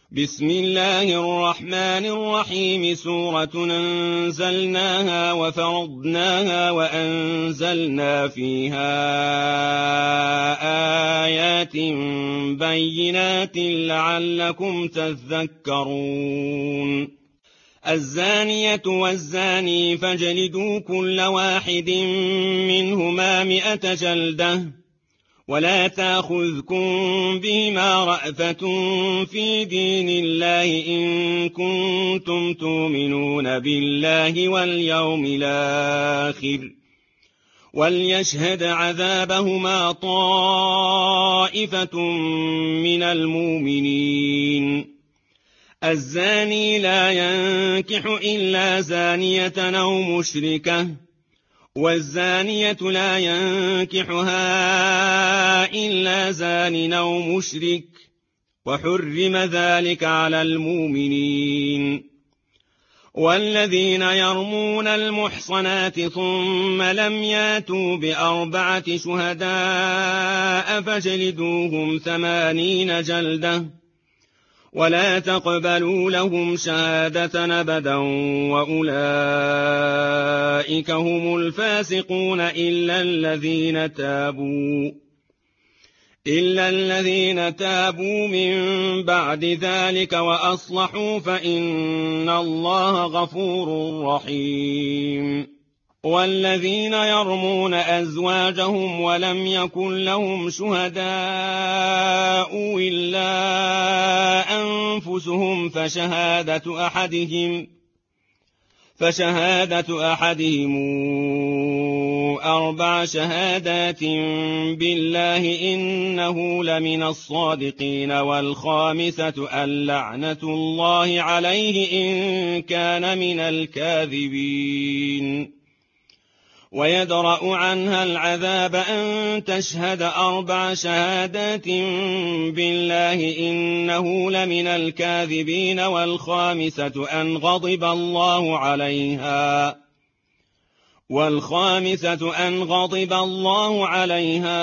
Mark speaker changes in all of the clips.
Speaker 1: بسم الله الرحمن الرحيم. سورة أنزلناها وفرضناها وأنزلنا فيها آيات بينات لعلكم تذكرون. الزانية والزاني فاجلدوا كل واحد منهما 100 جلدة ولا تأخذكم بهما رأفة في دين الله إن كنتم تؤمنون بالله واليوم الآخر وليشهد عذابهما طائفة من المؤمنين. الزاني لا ينكح إلا زانية أو مشركة والزانية لا ينكحها إلا زان أو مشرك وحرم ذلك على المؤمنين. والذين يرمون المحصنات ثم لم ياتوا ب4 شهداء فاجلدوهم 80 جلدة ولا تقبلوا لهم شهادة أبدا وأولئك هم الفاسقون إلا الذين تابوا من بعد ذلك وأصلحوا فإن الله غفور رحيم. والذين يرمون أزواجهم ولم يكن لهم شهداء إلا أنفسهم فشهادة أحدهم 4 شهادات بالله إنه لمن الصادقين. والخامسة اللعنة الله عليه إن كان من الكاذبين. ويدرأ عنها العذاب أن تشهد 4 شهادات بالله إنه لمن الكاذبين. والخامسة أن غضب الله عليها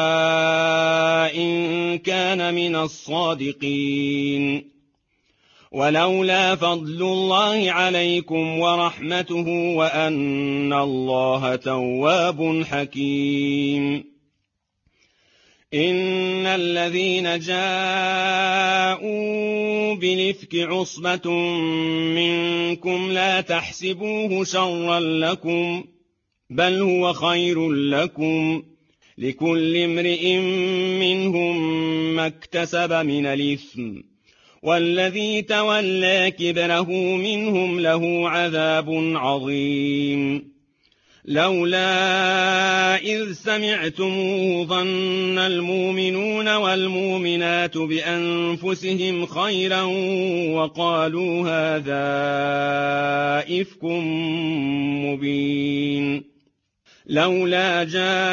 Speaker 1: إن كان من الصادقين. ولولا فضل الله عليكم ورحمته وأن الله تواب حكيم. إن الذين جاءوا بالإفك عصبة منكم لا تحسبوه شرا لكم بل هو خير لكم لكل امرئ منهم ما اكتسب من الإثم والذي تولى كبره منهم له عذاب عظيم. لولا إذ سمعتموه ظن المؤمنون والمؤمنات بأنفسهم خيرا وقالوا هذا إفك مبين. لولا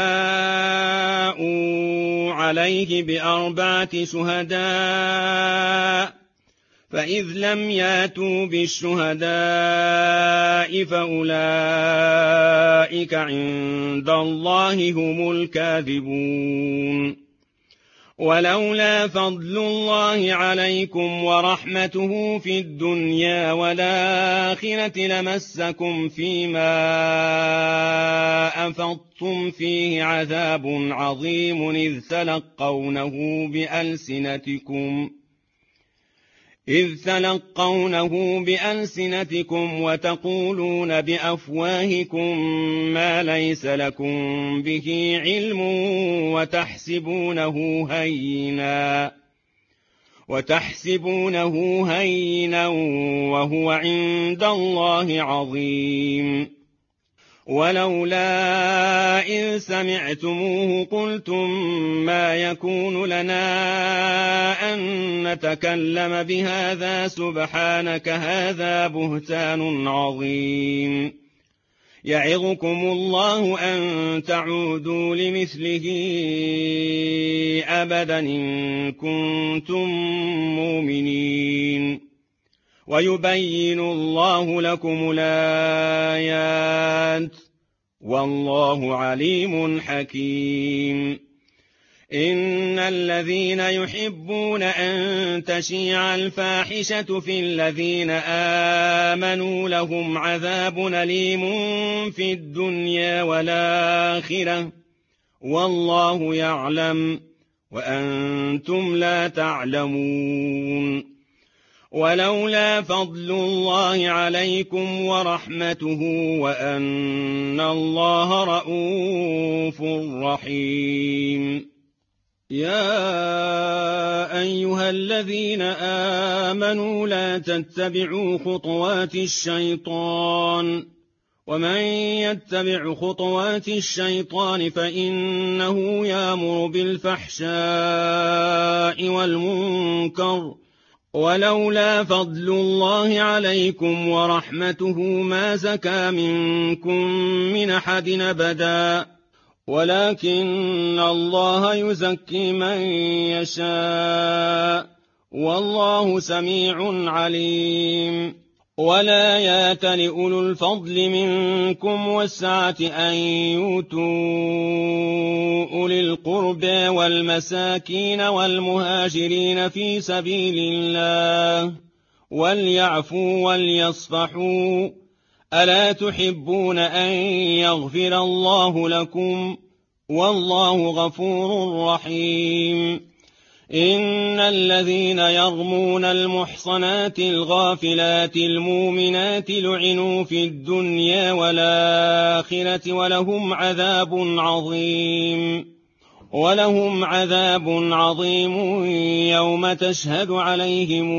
Speaker 1: جاءوا عليه ب4 شهداء فإذ لم ياتوا بالشهداء فأولئك عند الله هم الكاذبون. ولولا فضل الله عليكم ورحمته في الدنيا والآخرة لمسكم فيما أفضتم فيه عذاب عظيم إذ تلقونه بألسنتكم وتقولون بأفواهكم ما ليس لكم به علم وتحسبونه هينا وهو عند الله عظيم. ولولا إذ سمعتموه قلتم ما يكون لنا أن نتكلم بهذا سبحانك هذا بهتان عظيم. يعظكم الله أن تعودوا لمثله أبدا إن كنتم مؤمنين. ويبين الله لكم الآيات والله عليم حكيم. إن الذين يحبون أن تشيع الفاحشة في الذين آمنوا لهم عذاب أليم في الدنيا والآخرة والله يعلم وأنتم لا تعلمون ولولا فضل الله عليكم ورحمته وأن الله رءوف رحيم يا أيها الذين آمنوا لا تتبعوا خطوات الشيطان ومن يتبع خطوات الشيطان فإنه يأمر بالفحشاء والمنكر ولولا فضل الله عليكم ورحمته ما زكى منكم من أحد أبدا ولكن الله يزكي من يشاء والله سميع عليم ولا يأتل أولو الفضل منكم والسعة أن يؤتوا أولي القربى والمساكين والمهاجرين في سبيل الله وليعفوا وليصفحوا ألا تحبون أن يغفر الله لكم والله غفور رحيم إن الذين يرمون المحصنات الغافلات المؤمنات لعنوا في الدنيا والآخرة ولهم عذاب عظيم يوم تشهد عليهم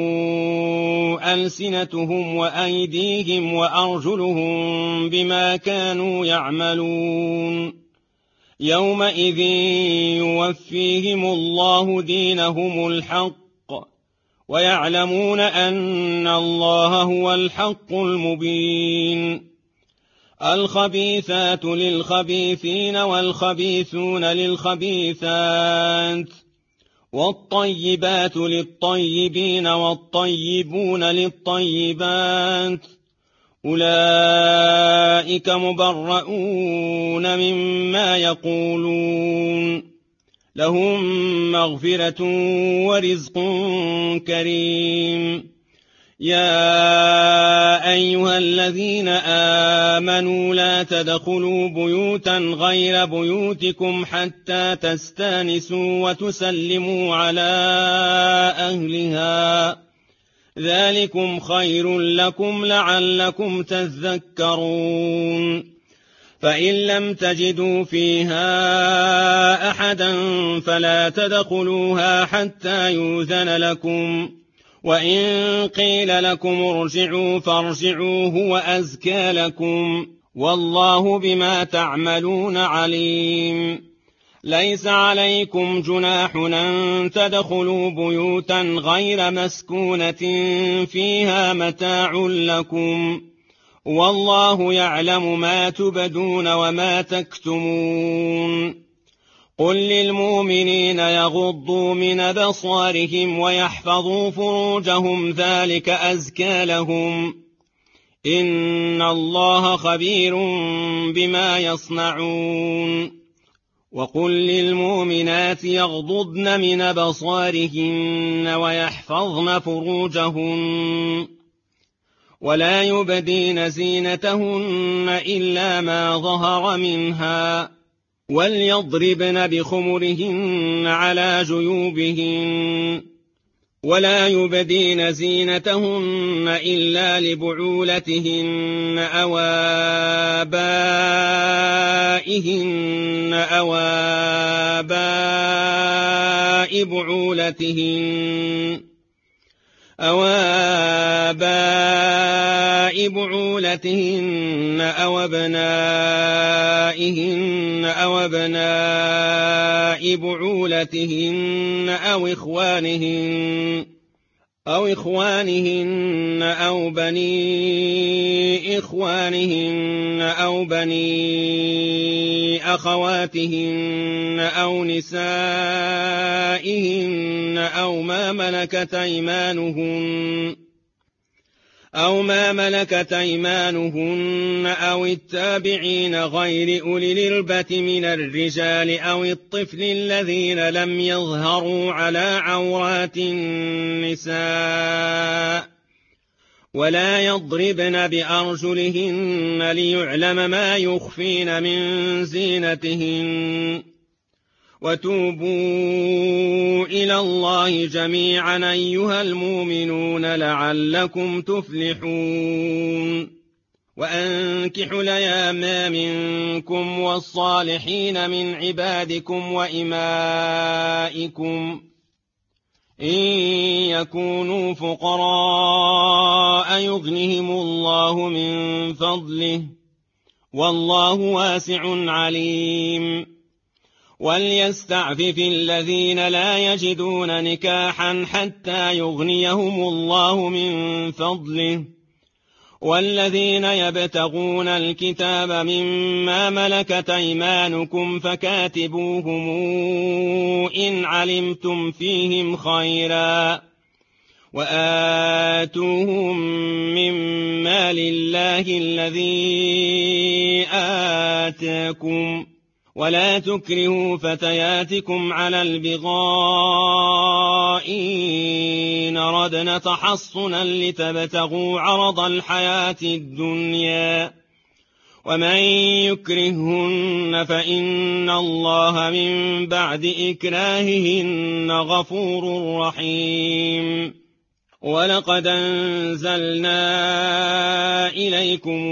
Speaker 1: ألسنتهم وأيديهم وأرجلهم بما كانوا يعملون يومئذ يوفيهم الله دينهم الحق ويعلمون أن الله هو الحق المبين الخبيثات للخبيثين والخبيثون للخبيثات والطيبات للطيبين والطيبون للطيبات أولئك مبرؤون مما يقولون لهم مغفرة ورزق كريم يا أيها الذين آمنوا لا تدخلوا بيوتا غير بيوتكم حتى تستانسوا وتسلموا على أهلها ذلكم خير لكم لعلكم تذكرون فإن لم تجدوا فيها أحدا فلا تدخلوها حتى يؤذن لكم وإن قيل لكم ارجعوا فارجعوا هو أزكى لكم والله بما تعملون عليم ليس عليكم جناح أن تدخلوا بيوتا غير مسكونة فيها متاع لكم والله يعلم ما تبدون وما تكتمون قل للمؤمنين يغضوا من أبصارهم ويحفظوا فروجهم ذلك أزكى لهم إن الله خبير بما يصنعون وقل للمؤمنات يغضضن من أبصارهن ويحفظن فروجهن ولا يبدين زينتهن إلا ما ظهر منها وليضربن بخمرهن على جيوبهن ولا يبدين زينتهن إلا لبعولتهن أو آبائهن أو آباء بعولتهن أو أبنائهن أو أبناء بعولتهن أو إخوانهن أو بني إخوانهن أو بني أخواتهن أو نسائهن أو ما ملكت أيمانهن أو ما ملكت أيمانهن أو التابعين غير أولي الإربة من الرجال أو الطفل الذين لم يظهروا على عورات النساء ولا يضربن بأرجلهن ليعلم ما يخفين من زينتهن وتوبوا إلى الله جميعا أيها المؤمنون لعلكم تفلحون وأنكحوا الأيام منكم والصالحين من عبادكم وإمائكم إن يكونوا فقراء يغنهم الله من فضله والله واسع عليم وليستعفف الذين لا يجدون نكاحا حتى يغنيهم الله من فضله والذين يبتغون الكتاب مما ملكت أيمانكم فكاتبوهم إن علمتم فيهم خيرا وآتوهم من مال الله الذي آتاكم ولا تكرهوا فتياتكم على البغاء إن أردنا تحصنا لتبتغوا عرض الحياة الدنيا ومن يكرههن فإن الله من بعد إكراههن غفور رحيم ولقد أنزلنا إليكم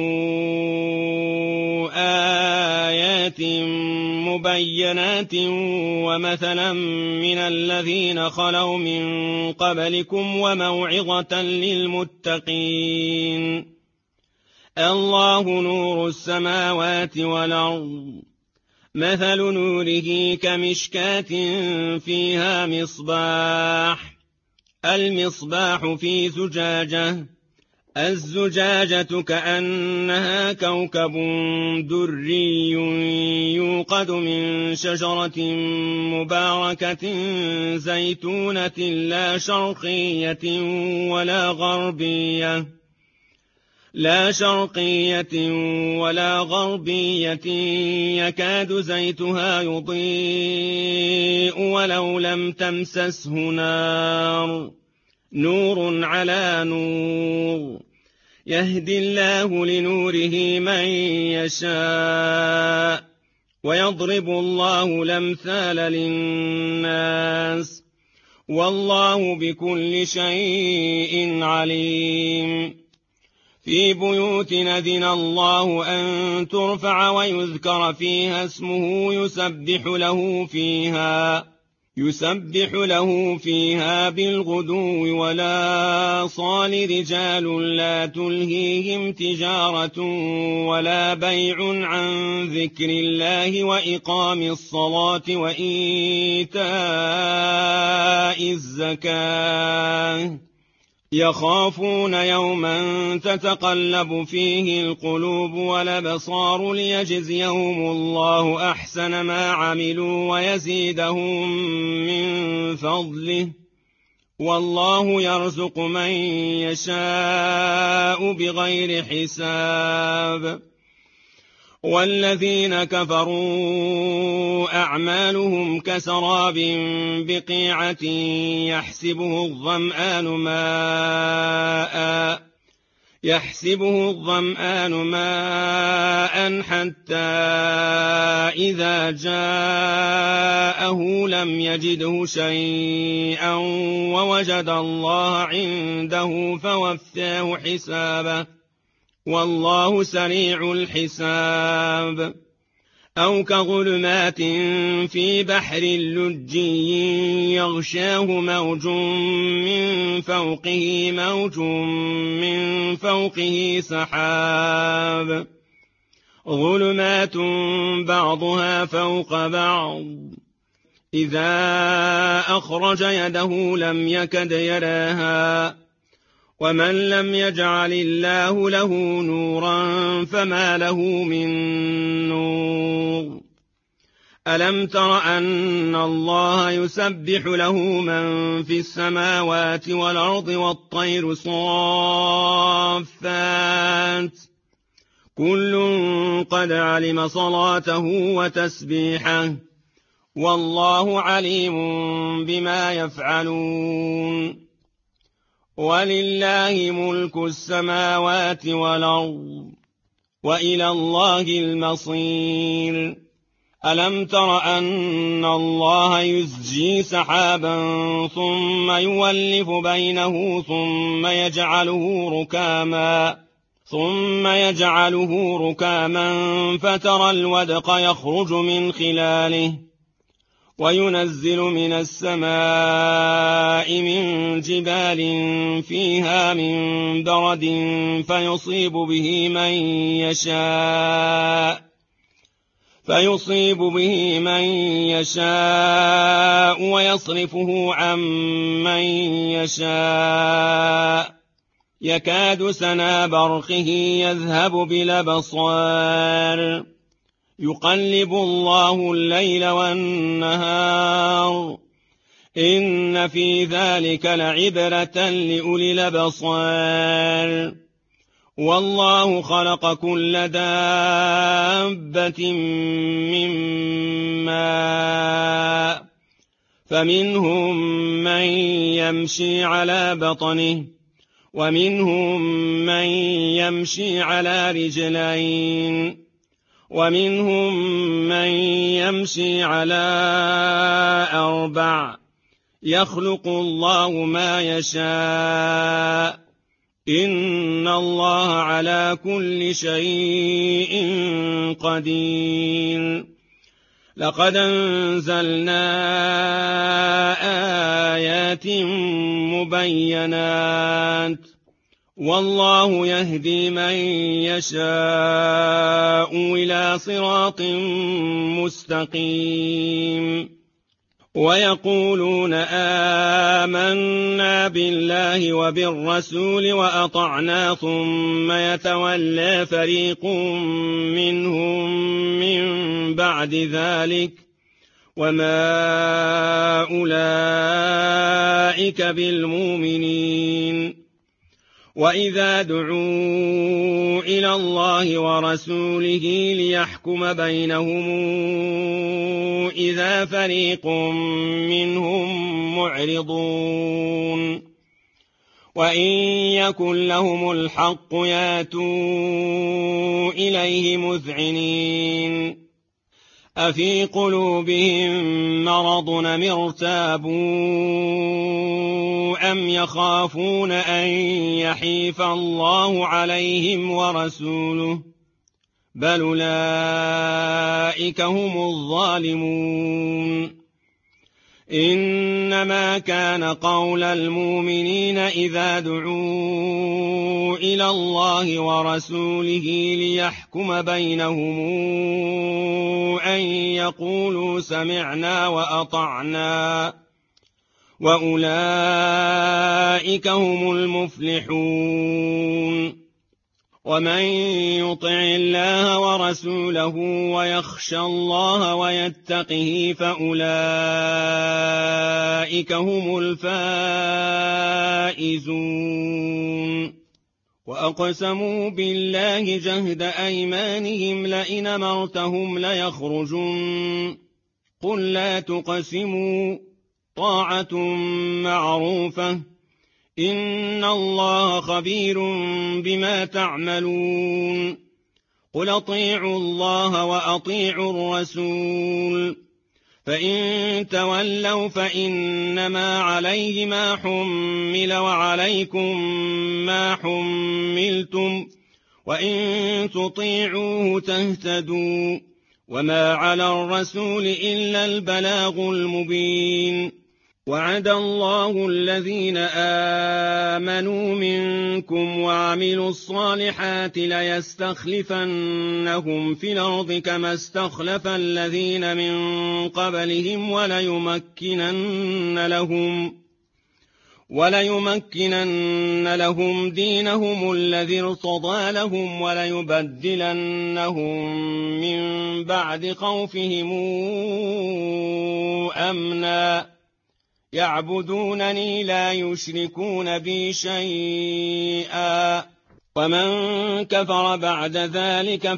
Speaker 1: آيات مبينات ومثلا من الذين خلوا من قبلكم وموعظة للمتقين الله نور السماوات والأرض مثل نوره كمشكاة فيها مصباح المصباح في زجاجة الزجاجة كأنها كوكب دري يوقد من شجرة مباركة زيتونة لا شرقية ولا غربية يكاد زيتها يضيء ولو لم تمسسه نار نور على نور يهدي الله لنوره من يشاء ويضرب الله الأمثال للناس والله بكل شيء عليم في بيوت أذن الله أن ترفع ويذكر فيها اسمه يسبح له فيها بالغدو ولا صال رجال لا تلهيهم تجارة ولا بيع عن ذكر الله وإقام الصلاة وإيتاء الزكاة يخافون يوما تتقلب فيه القلوب والأبصار ليجزيهم الله أحسن ما عملوا ويزيدهم من فضله والله يرزق من يشاء بغير حساب والذين كفروا أعمالهم كسراب بقيعة يحسبه الظمآن ماء حتى إذا جاءه لم يجده شيئا ووجد الله عنده فوفاه حسابه والله سريع الحساب أو كظلمات في بحر لجي يغشاه موج من فوقه سحاب ظلمات بعضها فوق بعض إذا أخرج يده لم يكد يراها ومن لم يجعل الله له نورا فما له من نور ألم تر أن الله يسبح له من في السماوات والأرض والطير صافات كل قد علم صلاته وتسبيحه والله عليم بما يفعلون ولله ملك السماوات والأرض وإلى الله المصير ألم تر أن الله يزجي سحابا ثم يولف بينه ثم يجعله ركاما فترى الودق يخرج من خلاله وينزل من السماء من جبال فيها من برد فيصيب به من يشاء ويصرفه عن من يشاء يكاد سنا برقه يذهب بالأبصار يقلب الله الليل والنهار إن في ذلك لعبرة لأولي الأبصار والله خلق كل دابة من ماء فمنهم من يمشي على بطنه ومنهم من يمشي على رجلين ومنهم من يمشي على 4 يخلق الله ما يشاء إن الله على كل شيء قدير لقد أنزلنا آيات مبينات والله يهدي من يشاء إلى صراط مستقيم ويقولون آمنا بالله وبالرسول وأطعنا ثم يتولى فريق منهم من بعد ذلك وما أولئك بالمؤمنين وإذا دعوا إلى الله ورسوله ليحكم بينهم إذا فريق منهم معرضون وإن يكن لهم الحق ياتوا إليه مذعنين أفي قلوبهم مرض أم ارتابوا أم يخافون أن يحيف الله عليهم ورسوله بل أولئك هم الظالمون إنما كان قول المؤمنين إذا دعوا إلى الله ورسوله ليحكم بينهم أن يقولوا سمعنا وأطعنا وأولئك هم المفلحون ومن يطع الله ورسوله ويخشى الله ويتقه فأولئك هم الفائزون وأقسموا بالله جهد أيمانهم لئن أمرتهم ليخرجن قل لا تقسموا طاعة معروفة إن الله خبير بما تعملون قل أطيعوا الله وأطيعوا الرسول فإن تولوا فإنما عليه ما حمل وعليكم ما حملتم وإن تطيعوه تهتدوا وما على الرسول إلا البلاغ المبين وعد الله الذين آمنوا منكم وعملوا الصالحات ليستخلفنهم في الأرض كما استخلف الذين من قبلهم وليمكنن لهم دينهم الذي ارتضى لهم وليبدلنهم من بعد خوفهم أمنا يعبدونني لا يشركون بي شيئا ومن كفر بعد ذلك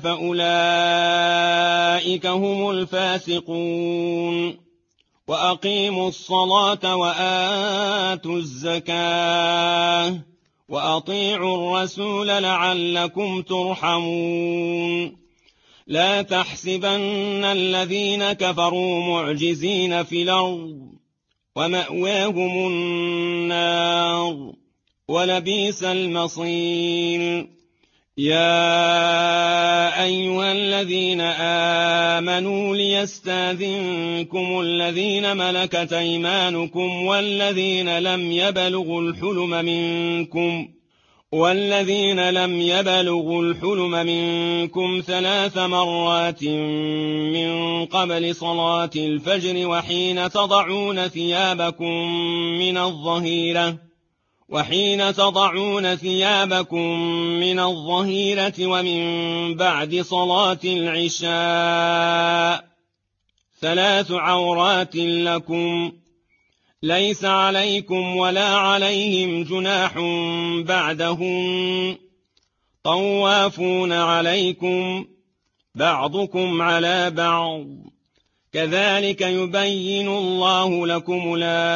Speaker 1: فأولئك هم الفاسقون وأقيموا الصلاة وآتوا الزكاة وأطيعوا الرسول لعلكم ترحمون لا تحسبن الذين كفروا معجزين في الأرض ومأواهم النار ولبئس المصير يا أيها الذين آمنوا ليستاذنكم الذين ملكت أيمانكم والذين لم يبلغوا الحلم منكم 3 مرات من قبل صلاة الفجر وحين تضعون ثيابكم من الظهيرة ومن بعد صلاة العشاء 3 عورات لكم ليس عليكم ولا عليهم جناح بعدهن طوافون عليكم بعضكم على بعض كذلك يبين الله لكم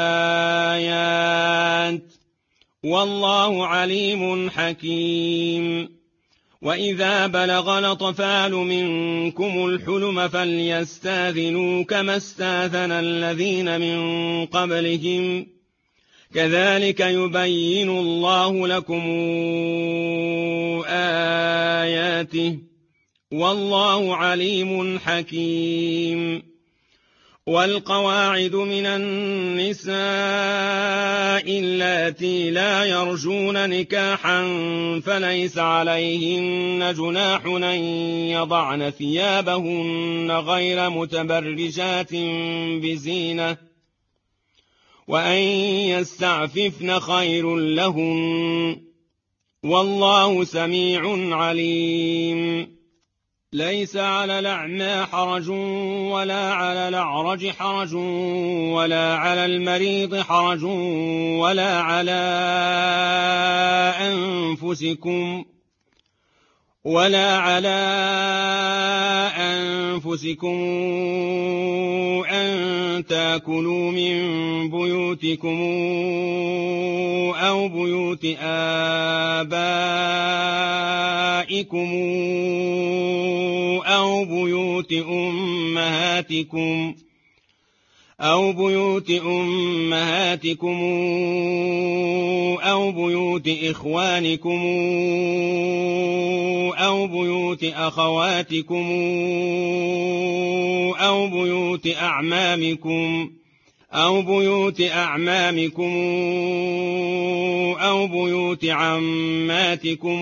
Speaker 1: الآيات والله عليم حكيم وإذا بلغ الأطفال منكم الحلم فليستاذنوا كما استاذن الذين من قبلهم كذلك يبين الله لكم آياته والله عليم حكيم والقواعد من النساء اللاتي لا يرجون نكاحا فليس عليهن جناح أن يضعن ثيابهن غير متبرجات بزينة وأن يستعففن خير لهن والله سميع عليم ليس على الأعمى حرج ولا على الأعرج حرج ولا على المريض حرج ولا على أنفسكم أن تأكلوا من بيوتكم أو بيوت آبائكم أو بيوت أمهاتكم أو بيوت إخوانكم أو بيوت أخواتكم أو بيوت أعمامكم أو بيوت عماتكم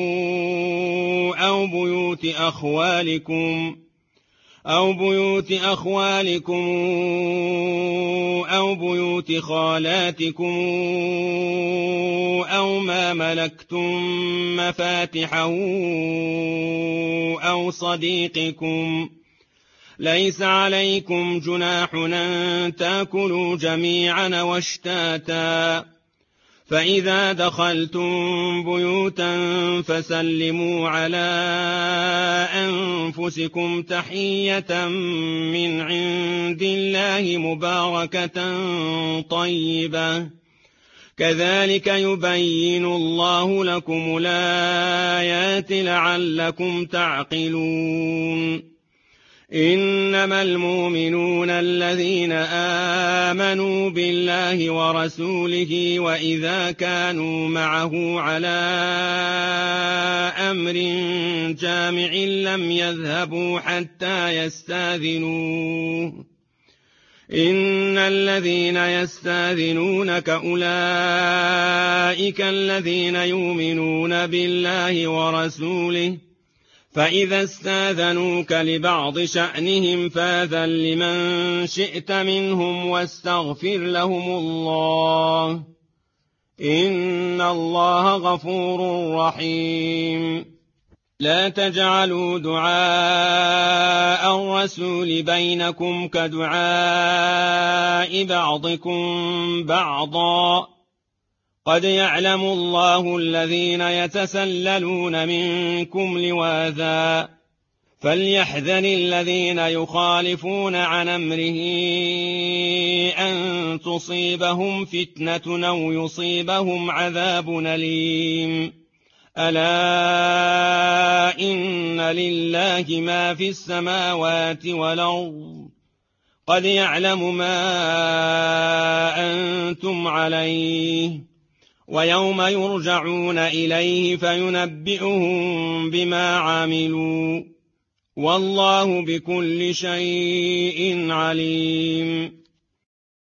Speaker 1: أو بيوت أخوالكم أو بيوت خالاتكم أو ما ملكتم مفاتحه أو صديقكم ليس عليكم جناح أن تأكلوا جميعا واشتاتا فإذا دخلتم بيوتا فسلموا على أنفسكم تحية من عند الله مباركة طيبة كذلك يبين الله لكم الآيات لعلكم تعقلون إنما المؤمنون الذين آمنوا بالله ورسوله وإذا كانوا معه على أمر جامع لم يذهبوا حتى يستاذنوه إن الذين يستاذنونك أولئك الذين يؤمنون بالله ورسوله فإذا استاذنوك لبعض شأنهم فاذن لمن شئت منهم واستغفر لهم الله إن الله غفور رحيم لا تجعلوا دعاء الرسول بينكم كدعاء بعضكم بعضا قد يعلم الله الذين يتسللون منكم لواذا فليحذر الذين يخالفون عن أمره أن تصيبهم فتنة أو يصيبهم عذاب أليم ألا إن لله ما في السماوات والأرض قد يعلم ما أنتم عليه ويوم يرجعون إليه فينبئهم بما عملوا والله بكل شيء عليم